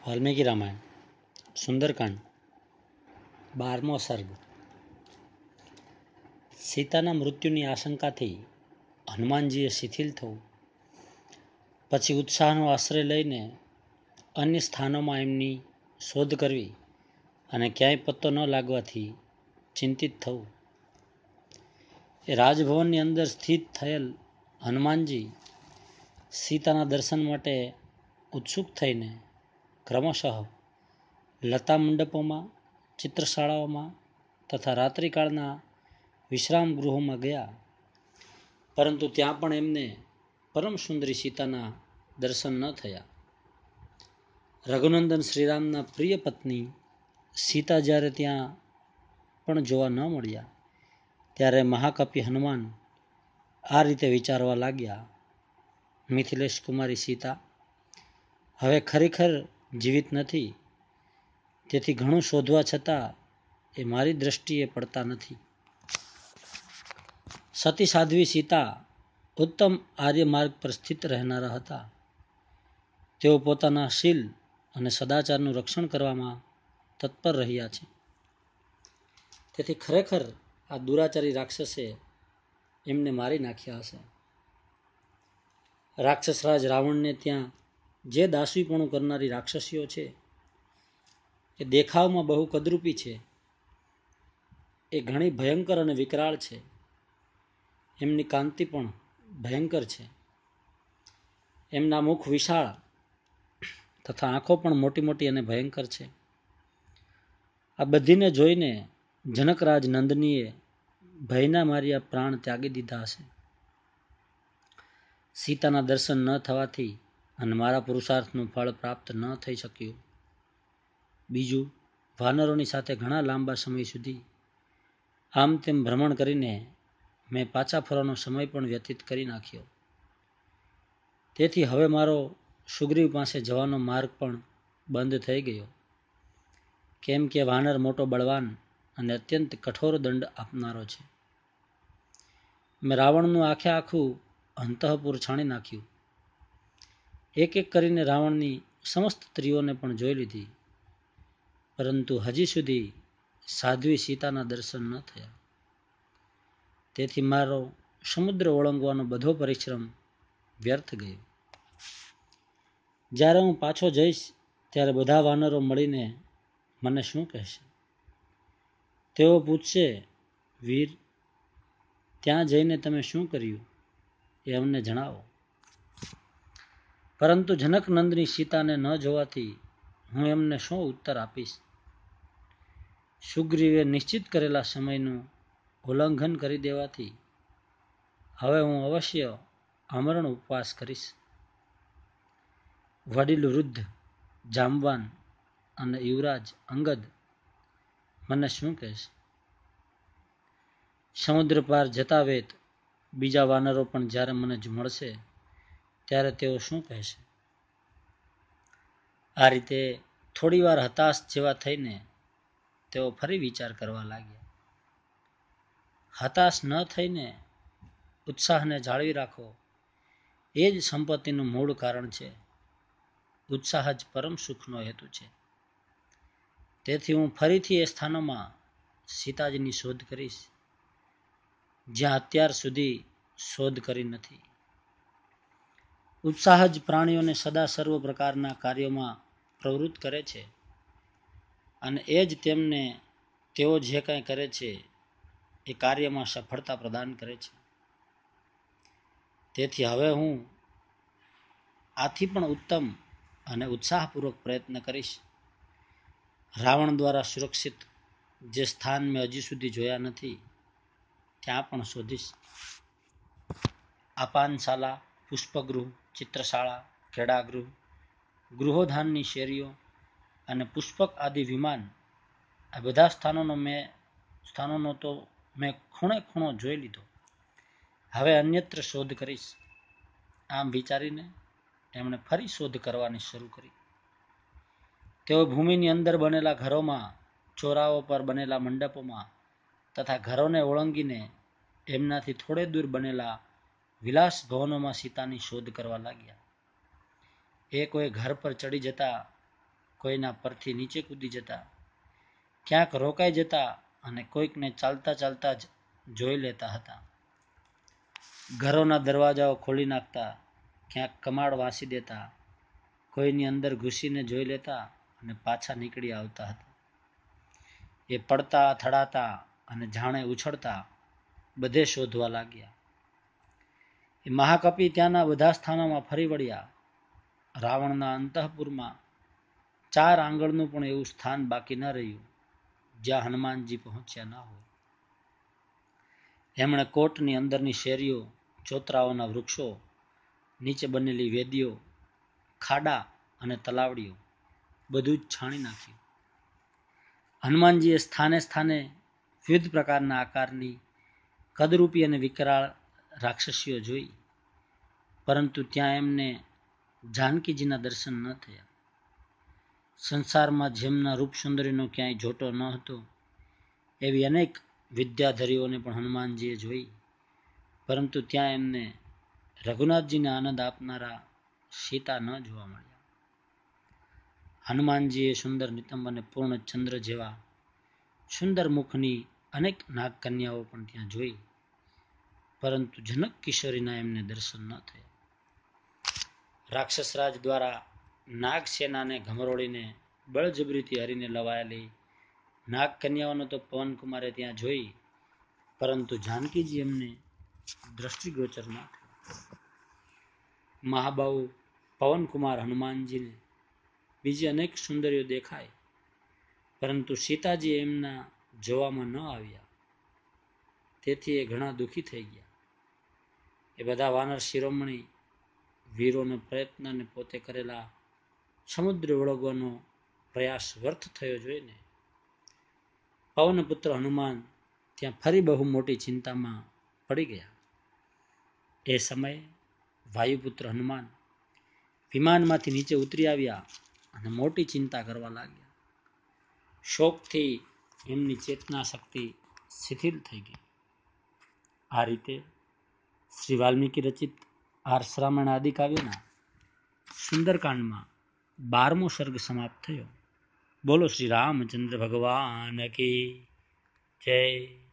વાલ્મીકી રામાયણ સુંદરકાંડ 12મો સર્ગ. સીતાના મૃત્યુની આશંકાથી હનુમાનજીએ શિથિલ થવું, પછી ઉત્સાહનો આશ્રય લઈને અન્ય સ્થાનોમાં એમની શોધ કરવી અને ક્યાંય પત્તો ન લાગવાથી ચિંતિત થવું. એ રાજભવનની અંદર સ્થિત થયેલ હનુમાનજી સીતાના દર્શન માટે ઉત્સુક થઈને ક્રમશઃ લતા મંડપોમાં, ચિત્રશાળાઓમાં તથા રાત્રિકાળના વિશ્રામ ગૃહોમાં ગયા, પરંતુ ત્યાં પણ એમને પરમ સુંદરી સીતાના દર્શન ન થયા. રઘુનંદન શ્રીરામના પ્રિય પત્ની સીતા જ્યારે ત્યાં પણ જોવા ન મળ્યા, ત્યારે મહાકપિ હનુમાન આ રીતે વિચારવા લાગ્યા: મિથિલેશ કુમારી સીતા હવે ખરેખર જીવિત નથી, તેથી ઘણું શોધવા છતાં એ મારી દ્રષ્ટિએ પડતા નથી. સતી સાધ્વી સીતા ઉત્તમ આર્ય માર્ગ પર સ્થિત રહેનારા હતા. તેઓ પોતાના શીલ અને સદાચારનું રક્ષણ કરવામાં તત્પર રહ્યા છે. તેથી ખરેખર આ દુરાચારી રાક્ષસે એમને મારી નાખ્યા હશે. રાક્ષસરાજ રાવણને ત્યાં જે દાસીપણું કરનારી રાક્ષસીઓ છે, એ દેખાવમાં બહુ કદરૂપી છે. એ ઘણી ભયંકર અને વિકરાળ છે. એમની કાંતિ પણ ભયંકર છે. એમના મુખ વિશાળ તથા આંખો પણ મોટી મોટી અને ભયંકર છે. આ બધીને જોઈને જનકરાજ નંદનીએ ભયના માર્યા પ્રાણ ત્યાગી દીધા હશે. સીતાના દર્શન ન થવાથી અને મારા પુરુષાર્થનું ફળ પ્રાપ્ત ન થઈ શક્યું. બીજું, વાનરોની સાથે ઘણા લાંબા સમય સુધી આમ તેમ ભ્રમણ કરીને મેં પાછા ફરવાનો સમય પણ વ્યતીત કરી નાખ્યો. તેથી હવે મારો સુગ્રીવ પાસે જવાનો માર્ગ પણ બંધ થઈ ગયો, કેમ કે વાનર મોટો બળવાન અને અત્યંત કઠોર દંડ આપનારો છે. મેં રાવણનું આખે આખું અંતઃપુર છાણી નાખ્યું. એક એક કરીને રાવણની સમસ્ત સ્ત્રીઓને પણ જોઈ લીધી, પરંતુ હજી સુધી સાધ્વી સીતાના દર્શન ન થયા. તેથી મારો સમુદ્ર ઓળંગવાનો બધો પરિશ્રમ વ્યર્થ ગયો. જ્યારે હું પાછો જઈશ ત્યારે બધા વાનરો મળીને મને શું કહેશે? તેઓ પૂછશે, વીર, ત્યાં જઈને તમે શું કર્યું એ અમને જણાવો. પરંતુ જનકનંદની સીતાને ન જોવાથી હું એમને શું ઉત્તર આપીશ? સુગ્રીવે નિશ્ચિત કરેલા સમયનું ઉલ્લંઘન કરી દેવાથી હવે હું અવશ્ય આમરણ ઉપવાસ કરીશ. વડીલ વૃદ્ધ જામવાન અને યુવરાજ અંગદ મને શું કહેશે? સમુદ્ર પાર જતા વેત બીજા વાનરો પણ જ્યારે મને મળશે ત્યારે તેઓ શું કહેશે? આ રીતે થોડી વાર હતાશ જેવા થઈને તેઓ ફરી વિચાર કરવા લાગ્યા. હતાશ ન થઈને ઉત્સાહને જાળવી રાખો, એ જ સંપત્તિનું મૂળ કારણ છે. ઉત્સાહ જ પરમ સુખનો હેતુ છે. તેથી હું ફરીથી એ સ્થાનોમાં સીતાજીની શોધ કરીશ, જ્યાં અત્યાર સુધી શોધ કરી નથી. ઉત્સાહ જ પ્રાણીઓને સદા સર્વ પ્રકારના કાર્યોમાં પ્રવૃત્ત કરે છે, અને એ જ તેમને તેઓ જે કંઈ કરે છે એ કાર્યમાં સફળતા પ્રદાન કરે છે. તેથી હવે હું આથી પણ ઉત્તમ અને ઉત્સાહપૂર્વક પ્રયત્ન કરીશ. રાવણ દ્વારા સુરક્ષિત જે સ્થાન મેં હજી સુધી જોયા નથી ત્યાં પણ શોધીશ. આપાનશાલા, પુષ્પગૃહ, ચિત્રશાળા, ક્રીડાગૃહ, ગૃહોધાનની શેરીઓ અને પુષ્પક આદિ વિમાન, આ બધા સ્થાનોનો તો મેં ખૂણે ખૂણો જોઈ લીધો. હવે અન્યત્ર શોધ કરીશ. આમ વિચારીને એમણે ફરી શોધ કરવાની શરૂ કરી. તેઓ ભૂમિની અંદર બનેલા ઘરોમાં, ચોરાઓ પર બનેલા મંડપોમાં તથા ઘરોને ઓળંગીને એમનાથી થોડે દૂર બનેલા વિલાસ ભવનોમાં સીતાની શોધ કરવા લાગ્યા. એ કોઈ ઘર પર ચડી જતા, કોઈના પરથી નીચે કૂદી જતા, ક્યાંક રોકાઈ જતા અને કોઈકને ચાલતા ચાલતા જ જોઈ લેતા હતા. ઘરોના દરવાજાઓ ખોલી નાખતા, ક્યાંક કમાડ વાંસી દેતા, કોઈની અંદર ઘૂસીને જોઈ લેતા અને પાછા નીકળી આવતા હતા. એ પડતા, થડાતા અને જાણે ઉછળતા બધે શોધવા લાગ્યા. એ મહાકપી ત્યાંના બધા સ્થાનોમાં ફરી વળ્યા. રાવણના અંતઃપુરમાં 4 આંગળનું પણ એવું સ્થાન બાકી ન રહ્યું જ્યાં હનુમાનજી પહોંચ્યા ન હોય. એમણે કોટની અંદરની શેરીઓ, ચોતરાઓના વૃક્ષો, નીચે બનેલી વેદીઓ, ખાડા અને તલાવડીઓ બધું જ છાણી નાખ્યું. હનુમાનજીએ સ્થાને સ્થાને વિવિધ પ્રકારના આકારની કદરૂપી અને વિકરાળ રાક્ષસીઓ જોઈ, પરંતુ ત્યાં એમને જાનકીજીના દર્શન ન થયા. સંસારમાં જેમના રૂપ સુંદરીનો ક્યાંય જોટો ન હતો એવી અનેક વિદ્યાધરીઓને પણ હનુમાનજીએ જોઈ, પરંતુ ત્યાં એમને રઘુનાથજીને આનંદ આપનારા સીતા ન જોવા મળ્યા. હનુમાનજીએ સુંદર નિતંબ અને પૂર્ણ ચંદ્ર જેવા સુંદર મુખની અનેક નાગકન્યાઓ પણ ત્યાં જોઈ, પરંતુ જનક કિશોરીના એમને દર્શન ન થયા. રાક્ષસરાજ દ્વારા નાગસેનાને ઘમરોળીને બળજબરીથી હરીને લવાયેલી નાગકન્યાઓને તો પવનકુમારે ત્યાં જોઈ, પરંતુ જાનકીજી એમને દ્રષ્ટિગોચર ન થયા. મહાબાહુ પવનકુમાર હનુમાનજીને બીજી અનેક સુંદરીઓ દેખાય, પરંતુ સીતાજી એમના જોવામાં ન આવ્યા. તેથી એ ઘણા દુઃખી થઈ ગયા. એ બધા વાનર શિરોમણી વીરોનો પ્રયત્ન અને પોતે કરેલા સમુદ્ર વળગવાનો પ્રયાસ વ્યર્થ થયો જોઈને પવનપુત્ર હનુમાન ત્યાં ફરી બહુ મોટી ચિંતામાં પડી ગયા. એ સમયે વાયુપુત્ર હનુમાન વિમાનમાંથી નીચે ઉતરી આવ્યા અને મોટી ચિંતા કરવા લાગ્યા. શોકથી એમની ચેતના શક્તિ શિથિલ થઈ ગઈ. આ રીતે શ્રી વાલ્મીકી રચિત આર્ષરામાયણ આદિ કાવ્યના સુંદરકાંડમાં 12મો સર્ગ સમાપ્ત થયો. બોલો શ્રી રામચંદ્ર ભગવાન કી જય.